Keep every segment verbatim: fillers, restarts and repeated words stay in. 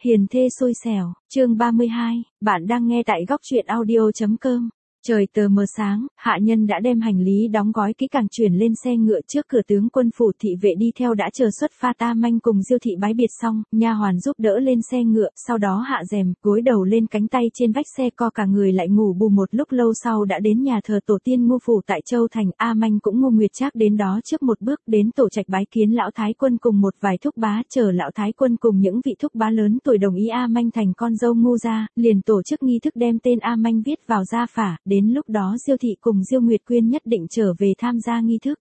Hiền thê xui xẻo, chương ba mươi hai, bạn đang nghe tại góc truyện audio.com. Trời tờ mờ sáng, hạ nhân đã đem hành lý đóng gói kỹ càng chuyển lên xe ngựa trước cửa tướng quân phủ. Thị vệ đi theo đã chờ xuất phát. A Manh cùng Diêu thị bái biệt xong, nha hoàn giúp đỡ lên xe ngựa, sau đó hạ rèm, gối đầu lên cánh tay trên vách xe, co cả người lại ngủ bù. Một lúc lâu sau đã đến nhà thờ tổ tiên Ngô phủ tại Châu Thành. A Manh cũng Ngô Nguyệt Trác đến đó trước một bước, đến tổ trạch bái kiến lão thái quân cùng một vài thúc bá. Chờ lão thái quân cùng những vị thúc bá lớn tuổi đồng ý A Manh thành con dâu Ngô gia, liền tổ chức nghi thức đem tên A Manh viết vào gia phả. Đến lúc đó Diêu thị cùng Diêu Nguyệt Quyên nhất định trở về tham gia nghi thức.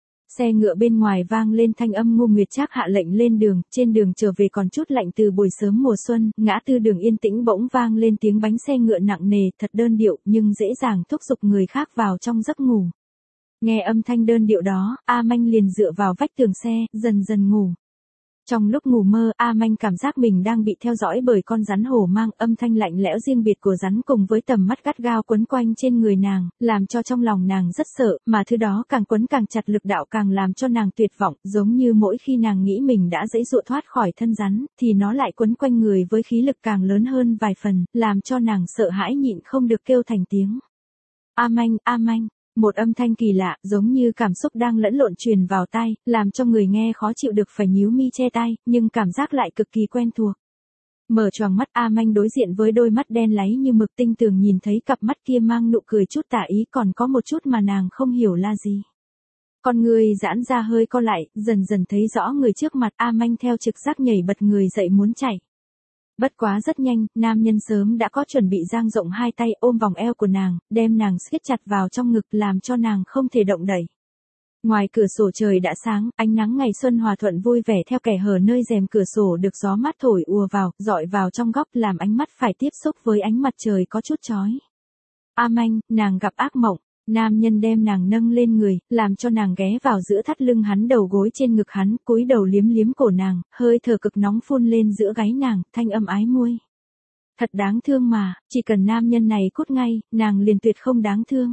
Xe ngựa bên ngoài vang lên thanh âm Ngô Nguyệt Trác hạ lệnh lên đường. Trên đường trở về còn chút lạnh từ buổi sớm mùa xuân, ngã tư đường yên tĩnh bỗng vang lên tiếng bánh xe ngựa nặng nề, thật đơn điệu nhưng dễ dàng thúc giục người khác vào trong giấc ngủ. Nghe âm thanh đơn điệu đó, A Manh liền dựa vào vách tường xe, dần dần ngủ. Trong lúc ngủ mơ, A Manh cảm giác mình đang bị theo dõi bởi con rắn hổ mang. Âm thanh lạnh lẽo riêng biệt của rắn cùng với tầm mắt gắt gao quấn quanh trên người nàng, làm cho trong lòng nàng rất sợ, mà thứ đó càng quấn càng chặt, lực đạo càng làm cho nàng tuyệt vọng. Giống như mỗi khi nàng nghĩ mình đã giãy giụa thoát khỏi thân rắn, thì nó lại quấn quanh người với khí lực càng lớn hơn vài phần, làm cho nàng sợ hãi nhịn không được kêu thành tiếng. A Manh, A Manh. Một âm thanh kỳ lạ, giống như cảm xúc đang lẫn lộn truyền vào tai, làm cho người nghe khó chịu được phải nhíu mi che tai, nhưng cảm giác lại cực kỳ quen thuộc. Mở choàng mắt, A Manh đối diện với đôi mắt đen láy như mực tinh tường, nhìn thấy cặp mắt kia mang nụ cười chút tà ý, còn có một chút mà nàng không hiểu là gì. Con người giãn ra hơi co lại, dần dần thấy rõ người trước mặt. A Manh theo trực giác nhảy bật người dậy muốn chạy. Bất quá rất nhanh, nam nhân sớm đã có chuẩn bị, dang rộng hai tay ôm vòng eo của nàng, đem nàng siết chặt vào trong ngực, làm cho nàng không thể động đậy. Ngoài cửa sổ trời đã sáng, ánh nắng ngày xuân hòa thuận vui vẻ theo kẻ hở nơi rèm cửa sổ được gió mát thổi ùa vào, dọi vào trong góc, làm ánh mắt phải tiếp xúc với ánh mặt trời có chút chói. A Manh, nàng gặp ác mộng. Nam nhân đem nàng nâng lên người, làm cho nàng ghé vào giữa thắt lưng hắn, đầu gối trên ngực hắn, cúi đầu liếm liếm cổ nàng, hơi thở cực nóng phun lên giữa gáy nàng, thanh âm ái muôi. Thật đáng thương mà, chỉ cần nam nhân này cút ngay, nàng liền tuyệt không đáng thương.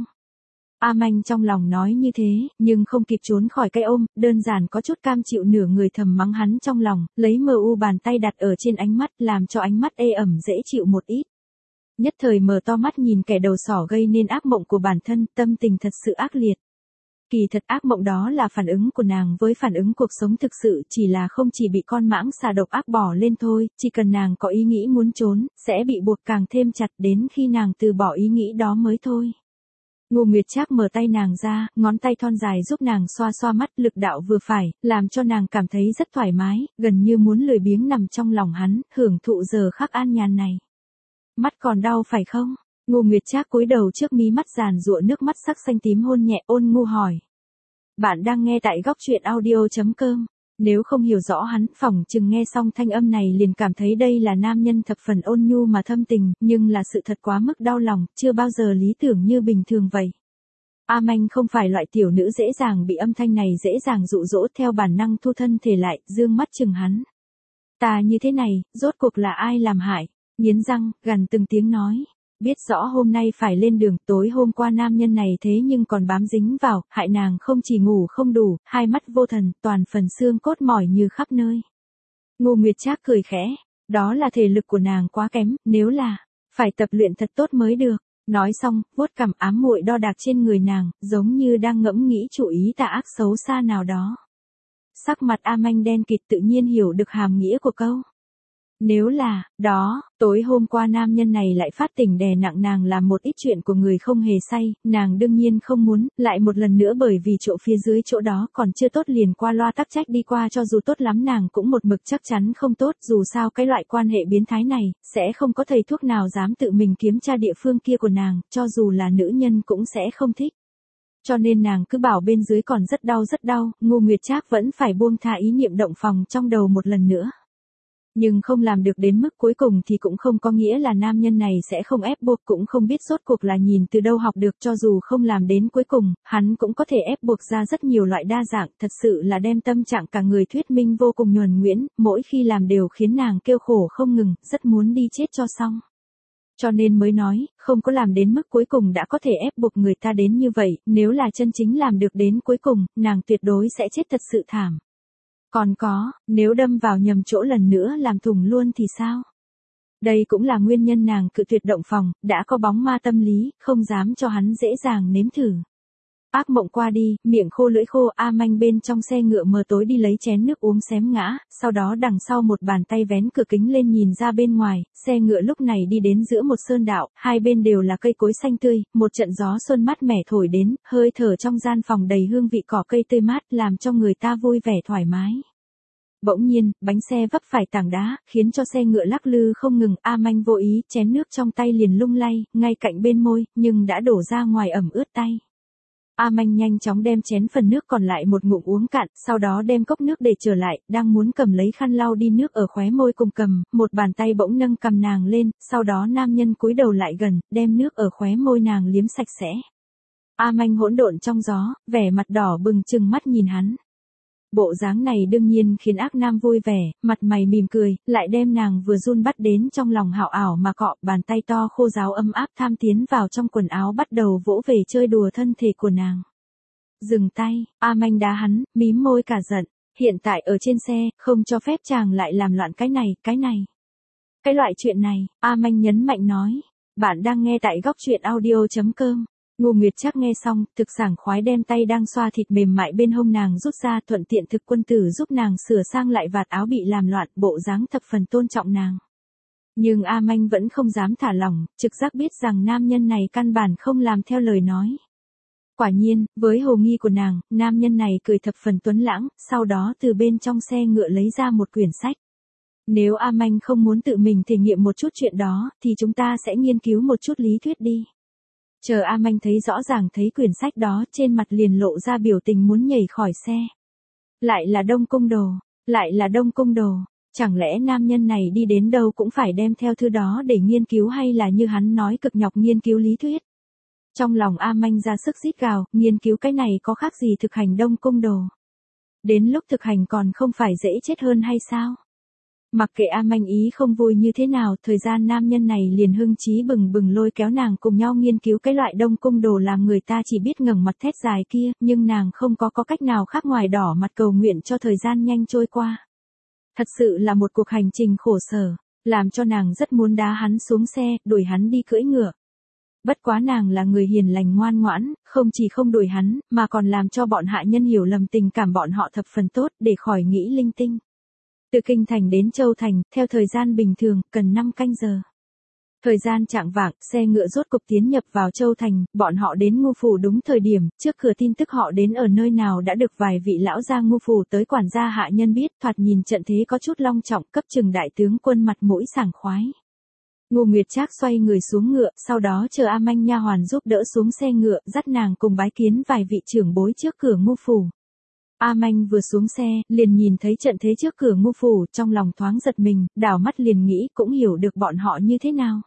A Manh trong lòng nói như thế, nhưng không kịp trốn khỏi cái ôm, đơn giản có chút cam chịu, nửa người thầm mắng hắn trong lòng, lấy mờ u bàn tay đặt ở trên ánh mắt, làm cho ánh mắt ê ẩm dễ chịu một ít. Nhất thời mở to mắt nhìn kẻ đầu sỏ gây nên ác mộng của bản thân, tâm tình thật sự ác liệt. Kỳ thật ác mộng đó là phản ứng của nàng với phản ứng cuộc sống thực sự, chỉ là không chỉ bị con mãng xà độc ác bỏ lên thôi, chỉ cần nàng có ý nghĩ muốn trốn, sẽ bị buộc càng thêm chặt, đến khi nàng từ bỏ ý nghĩ đó mới thôi. Ngô Nguyệt Trác mở tay nàng ra, ngón tay thon dài giúp nàng xoa xoa mắt, lực đạo vừa phải, làm cho nàng cảm thấy rất thoải mái, gần như muốn lười biếng nằm trong lòng hắn, hưởng thụ giờ khắc an nhàn này. Mắt còn đau phải không? Ngô Nguyệt Trác cúi đầu trước mí mắt giàn giụa nước mắt sắc xanh tím hôn nhẹ, ôn nhu hỏi. Bạn đang nghe tại góc truyện audio.com. Nếu không hiểu rõ hắn, phỏng chừng nghe xong thanh âm này liền cảm thấy đây là nam nhân thập phần ôn nhu mà thâm tình, nhưng là sự thật quá mức đau lòng, chưa bao giờ lý tưởng như bình thường vậy. A Manh không phải loại tiểu nữ dễ dàng bị âm thanh này dễ dàng dụ dỗ, theo bản năng thu thân thể lại, dương mắt chừng hắn. Ta như thế này, rốt cuộc là ai làm hại? Nghiến răng, gằn từng tiếng nói. Biết rõ hôm nay phải lên đường, tối hôm qua nam nhân này thế nhưng còn bám dính vào, hại nàng không chỉ ngủ không đủ, hai mắt vô thần, toàn phần xương cốt mỏi như khắp nơi. Ngô Nguyệt Trác cười khẽ, đó là thể lực của nàng quá kém, nếu là, phải tập luyện thật tốt mới được. Nói xong, vuốt cằm ám muội đo đạc trên người nàng, giống như đang ngẫm nghĩ chủ ý tà ác xấu xa nào đó. Sắc mặt A Manh đen kịt, tự nhiên hiểu được hàm nghĩa của câu. Nếu là, đó, tối hôm qua nam nhân này lại phát tỉnh đè nặng nàng làm một ít chuyện của người không hề say, nàng đương nhiên không muốn, lại một lần nữa bởi vì chỗ phía dưới chỗ đó còn chưa tốt liền qua loa tắc trách đi qua, cho dù tốt lắm nàng cũng một mực chắc chắn không tốt, dù sao cái loại quan hệ biến thái này, sẽ không có thầy thuốc nào dám tự mình kiểm tra địa phương kia của nàng, cho dù là nữ nhân cũng sẽ không thích. Cho nên nàng cứ bảo bên dưới còn rất đau rất đau, Ngô Nguyệt Trác vẫn phải buông tha ý niệm động phòng trong đầu một lần nữa. Nhưng không làm được đến mức cuối cùng thì cũng không có nghĩa là nam nhân này sẽ không ép buộc, cũng không biết rốt cuộc là nhìn từ đâu học được, cho dù không làm đến cuối cùng, hắn cũng có thể ép buộc ra rất nhiều loại đa dạng, thật sự là đem tâm trạng cả người thuyết minh vô cùng nhuần nhuyễn, mỗi khi làm đều khiến nàng kêu khổ không ngừng, rất muốn đi chết cho xong. Cho nên mới nói, không có làm đến mức cuối cùng đã có thể ép buộc người ta đến như vậy, nếu là chân chính làm được đến cuối cùng, nàng tuyệt đối sẽ chết thật sự thảm. Còn có, nếu đâm vào nhầm chỗ lần nữa làm thủng luôn thì sao? Đây cũng là nguyên nhân nàng cự tuyệt động phòng, đã có bóng ma tâm lý, không dám cho hắn dễ dàng nếm thử. Ác mộng qua đi, miệng khô lưỡi khô, A Manh bên trong xe ngựa mờ tối đi lấy chén nước uống xém ngã, sau đó đằng sau một bàn tay vén cửa kính lên nhìn ra bên ngoài, xe ngựa lúc này đi đến giữa một sơn đạo, hai bên đều là cây cối xanh tươi, một trận gió xuân mát mẻ thổi đến, hơi thở trong gian phòng đầy hương vị cỏ cây tươi mát làm cho người ta vui vẻ thoải mái. Bỗng nhiên, bánh xe vấp phải tảng đá, khiến cho xe ngựa lắc lư không ngừng, A Manh vô ý, chén nước trong tay liền lung lay, ngay cạnh bên môi, nhưng đã đổ ra ngoài ẩm ướt tay. A Manh nhanh chóng đem chén phần nước còn lại một ngụm uống cạn, sau đó đem cốc nước để trở lại, đang muốn cầm lấy khăn lau đi nước ở khóe môi cùng cầm, một bàn tay bỗng nâng cầm nàng lên, sau đó nam nhân cúi đầu lại gần, đem nước ở khóe môi nàng liếm sạch sẽ. A Manh hỗn độn trong gió, vẻ mặt đỏ bừng trừng mắt nhìn hắn. Bộ dáng này đương nhiên khiến ác nam vui vẻ, mặt mày mỉm cười, lại đem nàng vừa run bắt đến trong lòng hảo ảo mà cọ, bàn tay to khô ráo ấm áp tham tiến vào trong quần áo bắt đầu vỗ về chơi đùa thân thể của nàng. Dừng tay, A Manh đá hắn, mím môi cả giận, hiện tại ở trên xe, không cho phép chàng lại làm loạn cái này, cái này. Cái loại chuyện này, A Manh nhấn mạnh nói, bạn đang nghe tại góc truyện audio chấm com. Ngô Nguyệt Trác nghe xong, thực sảng khoái đem tay đang xoa thịt mềm mại bên hông nàng rút ra, thuận tiện thực quân tử giúp nàng sửa sang lại vạt áo bị làm loạn, bộ dáng thập phần tôn trọng nàng. Nhưng A Manh vẫn không dám thả lỏng, trực giác biết rằng nam nhân này căn bản không làm theo lời nói. Quả nhiên, với hồ nghi của nàng, nam nhân này cười thập phần tuấn lãng, sau đó từ bên trong xe ngựa lấy ra một quyển sách. Nếu A Manh không muốn tự mình thể nghiệm một chút chuyện đó, thì chúng ta sẽ nghiên cứu một chút lý thuyết đi. Chờ A Manh thấy rõ ràng thấy quyển sách đó, trên mặt liền lộ ra biểu tình muốn nhảy khỏi xe. Lại là Đông Cung Đồ, lại là Đông Cung Đồ, chẳng lẽ nam nhân này đi đến đâu cũng phải đem theo thư đó để nghiên cứu hay là như hắn nói cực nhọc nghiên cứu lý thuyết. Trong lòng A Manh ra sức rít gào, nghiên cứu cái này có khác gì thực hành Đông Cung Đồ. Đến lúc thực hành còn không phải dễ chết hơn hay sao? Mặc kệ A Manh ý không vui như thế nào, thời gian nam nhân này liền hưng chí bừng bừng lôi kéo nàng cùng nhau nghiên cứu cái loại Đông Cung Đồ làm người ta chỉ biết ngẩng mặt thét dài kia, nhưng nàng không có có cách nào khác ngoài đỏ mặt cầu nguyện cho thời gian nhanh trôi qua. Thật sự là một cuộc hành trình khổ sở, làm cho nàng rất muốn đá hắn xuống xe, đuổi hắn đi cưỡi ngựa. Bất quá nàng là người hiền lành ngoan ngoãn, không chỉ không đuổi hắn, mà còn làm cho bọn hạ nhân hiểu lầm tình cảm bọn họ thập phần tốt, để khỏi nghĩ linh tinh. Từ Kinh Thành đến Châu Thành, theo thời gian bình thường, cần năm canh giờ. Thời gian chạng vạng, xe ngựa rốt cục tiến nhập vào Châu Thành, bọn họ đến Ngô Phủ đúng thời điểm, trước cửa tin tức họ đến ở nơi nào đã được vài vị lão gia Ngô Phủ tới quản gia hạ nhân biết, thoạt nhìn trận thế có chút long trọng, cấp chừng đại tướng quân mặt mũi sảng khoái. Ngô Nguyệt Trác xoay người xuống ngựa, sau đó chờ A Manh nha hoàn giúp đỡ xuống xe ngựa, dắt nàng cùng bái kiến vài vị trưởng bối trước cửa Ngô Phủ. A Manh vừa xuống xe, liền nhìn thấy trận thế trước cửa Ngô Phủ, trong lòng thoáng giật mình, đảo mắt liền nghĩ cũng hiểu được bọn họ như thế nào.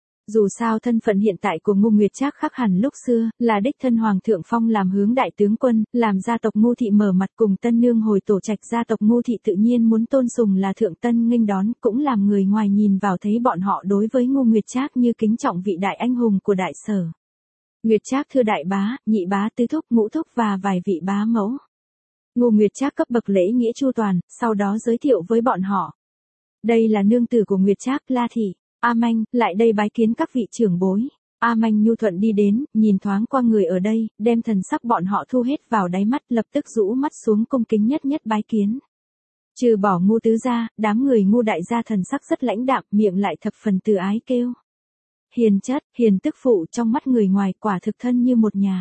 Dù sao thân phận hiện tại của Ngô Nguyệt Trác khác hẳn lúc xưa, là đích thân Hoàng thượng phong làm hướng đại tướng quân, làm gia tộc Ngô thị mở mặt cùng tân nương hồi tổ trạch, gia tộc Ngô thị tự nhiên muốn tôn sùng là thượng tân nghênh đón, cũng làm người ngoài nhìn vào thấy bọn họ đối với Ngô Nguyệt Trác như kính trọng vị đại anh hùng của đại sở. Nguyệt Trác thưa đại bá, nhị bá tứ thúc ngũ thúc và vài vị bá mẫu. Ngô Nguyệt Trác cấp bậc lễ nghĩa chu toàn, sau đó giới thiệu với bọn họ. Đây là nương tử của Nguyệt Trác, La thị. A Manh, lại đây bái kiến các vị trưởng bối. A Manh nhu thuận đi đến, nhìn thoáng qua người ở đây, đem thần sắc bọn họ thu hết vào đáy mắt, lập tức rũ mắt xuống cung kính nhất nhất bái kiến. Trừ bỏ Ngô tứ gia, đám người Ngô đại gia thần sắc rất lãnh đạm, miệng lại thập phần từ ái kêu. Hiền chất, hiền tức phụ, trong mắt người ngoài quả thực thân như một nhà.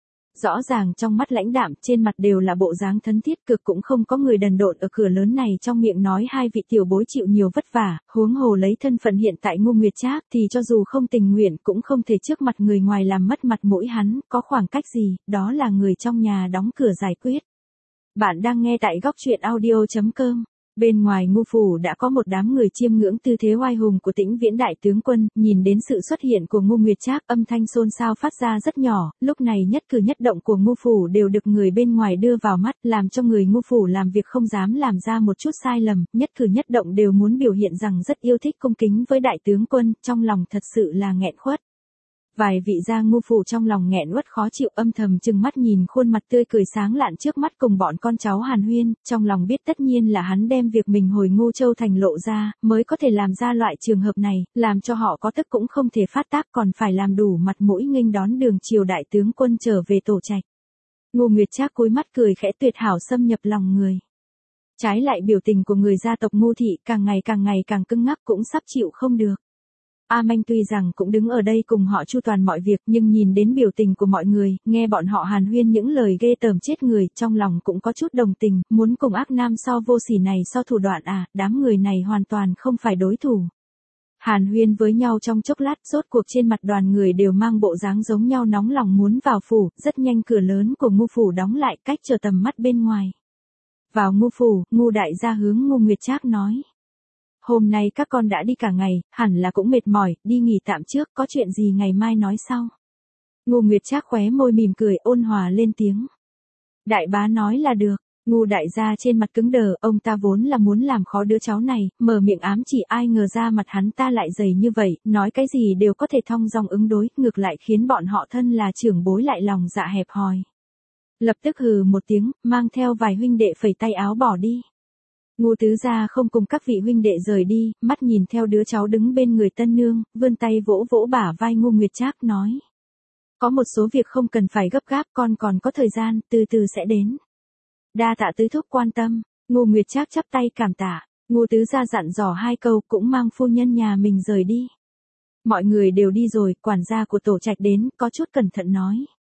Rõ ràng trong mắt lãnh đạm, trên mặt đều là bộ dáng thân thiết, cực cũng không có người đần độn ở cửa lớn này trong miệng nói hai vị tiểu bối chịu nhiều vất vả, huống hồ lấy thân phận hiện tại Ngô Nguyệt Trác thì cho dù không tình nguyện cũng không thể trước mặt người ngoài làm mất mặt mũi hắn, có khoảng cách gì, đó là người trong nhà đóng cửa giải quyết. Bạn đang nghe tại góc truyện audio chấm com. Bên ngoài Ngô Phủ đã có một đám người chiêm ngưỡng tư thế oai hùng của Tĩnh Viễn đại tướng quân, nhìn đến sự xuất hiện của Ngô Nguyệt Trác, âm thanh xôn xao phát ra rất nhỏ, lúc này nhất cử nhất động của Ngô Phủ đều được người bên ngoài đưa vào mắt, làm cho người Ngô Phủ làm việc không dám làm ra một chút sai lầm, nhất cử nhất động đều muốn biểu hiện rằng rất yêu thích cung kính với đại tướng quân, trong lòng thật sự là nghẹn khuất. Vài vị gia ngu phủ trong lòng nghẹn uất khó chịu âm thầm chừng mắt nhìn khuôn mặt tươi cười sáng lạn trước mắt cùng bọn con cháu Hàn Huyên, trong lòng biết tất nhiên là hắn đem việc mình hồi Ngô Châu Thành lộ ra, mới có thể làm ra loại trường hợp này, làm cho họ có tức cũng không thể phát tác còn phải làm đủ mặt mũi nghênh đón đường triều đại tướng quân trở về tổ trạch. Ngô Nguyệt Trác cúi mắt cười khẽ tuyệt hảo xâm nhập lòng người. Trái lại biểu tình của người gia tộc Ngô thị càng ngày càng ngày càng cứng ngắc cũng sắp chịu không được. A Manh tuy rằng cũng đứng ở đây cùng họ chu toàn mọi việc nhưng nhìn đến biểu tình của mọi người, nghe bọn họ hàn huyên những lời ghê tởm chết người, trong lòng cũng có chút đồng tình, muốn cùng ác nam so vô sỉ này so thủ đoạn à, đám người này hoàn toàn không phải đối thủ. Hàn huyên với nhau trong chốc lát, rốt cuộc trên mặt đoàn người đều mang bộ dáng giống nhau nóng lòng muốn vào phủ, rất nhanh cửa lớn của Ngô phủ đóng lại cách trở tầm mắt bên ngoài. Vào Ngô phủ, Ngô đại gia hướng Ngô Nguyệt Trác nói. Hôm nay các con đã đi cả ngày, hẳn là cũng mệt mỏi, đi nghỉ tạm trước, có chuyện gì ngày mai nói sau. Ngô Nguyệt Trác khóe môi mỉm cười ôn hòa lên tiếng. Đại bá nói là được. Ngô đại gia trên mặt cứng đờ, ông ta vốn là muốn làm khó đứa cháu này, mở miệng ám chỉ ai ngờ ra mặt hắn ta lại dày như vậy, nói cái gì đều có thể thong dong ứng đối, ngược lại khiến bọn họ thân là trưởng bối lại lòng dạ hẹp hòi. Lập tức hừ một tiếng, mang theo vài huynh đệ phẩy tay áo bỏ đi. Ngô tứ gia không cùng các vị huynh đệ rời đi, mắt nhìn theo đứa cháu đứng bên người tân nương, vươn tay vỗ vỗ bả vai Ngô Nguyệt Trác nói. Có một số việc không cần phải gấp gáp, con còn có thời gian, từ từ sẽ đến. Đa tạ tứ thúc quan tâm. Ngô Nguyệt Trác chắp tay cảm tạ. Ngô tứ gia dặn dò hai câu cũng mang phu nhân nhà mình rời đi. Mọi người đều đi rồi, quản gia của tổ trạch đến, có chút cẩn thận nói.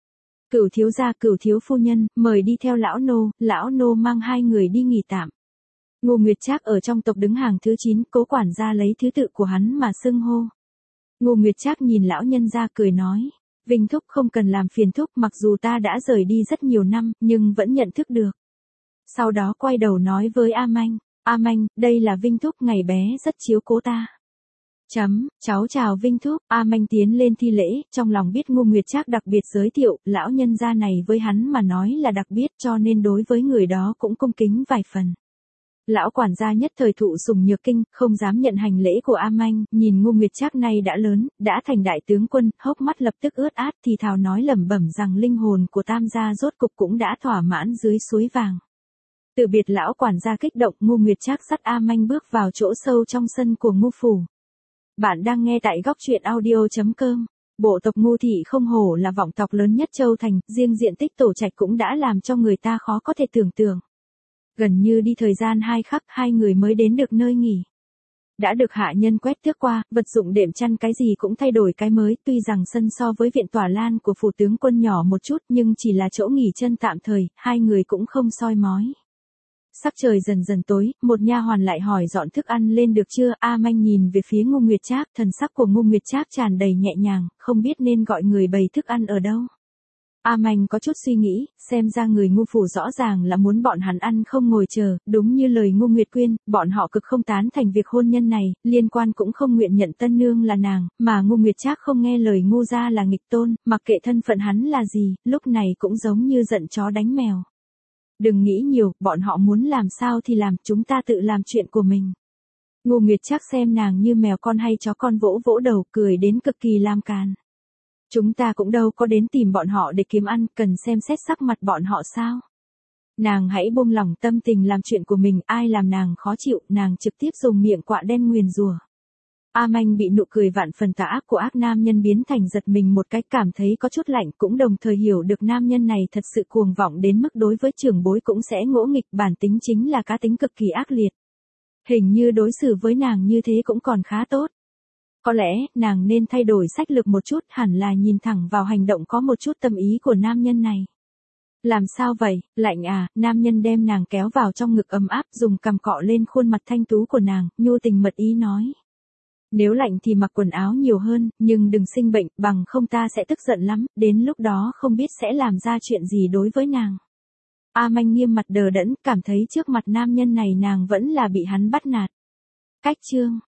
Cửu thiếu gia, cửu thiếu phu nhân, mời đi theo lão nô, lão nô mang hai người đi nghỉ tạm. Ngô Nguyệt Trác ở trong tộc đứng hàng thứ chín, cố quản gia lấy thứ tự của hắn mà xưng hô. Ngô Nguyệt Trác nhìn lão nhân gia cười nói. Vinh thúc không cần làm phiền thúc, mặc dù ta đã rời đi rất nhiều năm, nhưng vẫn nhận thức được. Sau đó quay đầu nói với A Manh, A Manh, đây là Vinh thúc ngày bé rất chiếu cố ta. Chấm, cháu chào Vinh thúc. A Manh tiến lên thi lễ, trong lòng biết Ngô Nguyệt Trác đặc biệt giới thiệu, lão nhân gia này với hắn mà nói là đặc biệt cho nên đối với người đó cũng cung kính vài phần. Lão quản gia nhất thời thụ sủng nhược kinh, không dám nhận hành lễ của A Manh, nhìn Ngô Nguyệt Trác này đã lớn, đã thành đại tướng quân, hốc mắt lập tức ướt át thì thào nói lẩm bẩm rằng linh hồn của Tam gia rốt cục cũng đã thỏa mãn dưới suối vàng. Từ biệt lão quản gia kích động, Ngô Nguyệt Trác dắt A Manh bước vào chỗ sâu trong sân của Ngô phủ. Bạn đang nghe tại góc truyện audio chấm com. Bộ tộc Ngô thị không hổ là vọng tộc lớn nhất châu thành, riêng diện tích tổ trạch cũng đã làm cho người ta khó có thể tưởng tượng. Gần như đi thời gian hai khắc, hai người mới đến được nơi nghỉ. Đã được hạ nhân quét tước qua, vật dụng đệm chăn cái gì cũng thay đổi cái mới, tuy rằng sân so với viện tòa lan của phủ tướng quân nhỏ một chút nhưng chỉ là chỗ nghỉ chân tạm thời, hai người cũng không soi mói. Sắc trời dần dần tối, một nha hoàn lại hỏi dọn thức ăn lên được chưa, A Manh nhìn về phía Ngô Nguyệt Trác, thần sắc của Ngô Nguyệt Trác tràn đầy nhẹ nhàng, không biết nên gọi người bày thức ăn ở đâu. A Manh có chút suy nghĩ, xem ra người Ngô phủ rõ ràng là muốn bọn hắn ăn không ngồi chờ, đúng như lời Ngô Nguyệt Quyên, bọn họ cực không tán thành việc hôn nhân này, liên quan cũng không nguyện nhận tân nương là nàng, mà Ngô Nguyệt Trác không nghe lời Ngô gia là nghịch tôn, mặc kệ thân phận hắn là gì, lúc này cũng giống như giận chó đánh mèo. Đừng nghĩ nhiều, bọn họ muốn làm sao thì làm, chúng ta tự làm chuyện của mình. Ngô Nguyệt Trác xem nàng như mèo con hay chó con, vỗ vỗ đầu, cười đến cực kỳ lam can. Chúng ta cũng đâu có đến tìm bọn họ để kiếm ăn, cần xem xét sắc mặt bọn họ sao. Nàng hãy buông lỏng tâm tình làm chuyện của mình, ai làm nàng khó chịu, nàng trực tiếp dùng miệng quạ đen nguyền rủa. A Manh bị nụ cười vạn phần tà ác của ác nam nhân biến thành giật mình một cái, cảm thấy có chút lạnh, cũng đồng thời hiểu được nam nhân này thật sự cuồng vọng đến mức đối với trưởng bối cũng sẽ ngỗ nghịch, bản tính chính là cá tính cực kỳ ác liệt. Hình như đối xử với nàng như thế cũng còn khá tốt. Có lẽ, nàng nên thay đổi sách lược một chút, hẳn là nhìn thẳng vào hành động có một chút tâm ý của nam nhân này. Làm sao vậy, lạnh à, nam nhân đem nàng kéo vào trong ngực ấm áp, dùng cằm cọ lên khuôn mặt thanh tú của nàng, nhu tình mật ý nói. Nếu lạnh thì mặc quần áo nhiều hơn, nhưng đừng sinh bệnh, bằng không ta sẽ tức giận lắm, đến lúc đó không biết sẽ làm ra chuyện gì đối với nàng. A Manh nghiêm mặt đờ đẫn, cảm thấy trước mặt nam nhân này nàng vẫn là bị hắn bắt nạt. Cách chương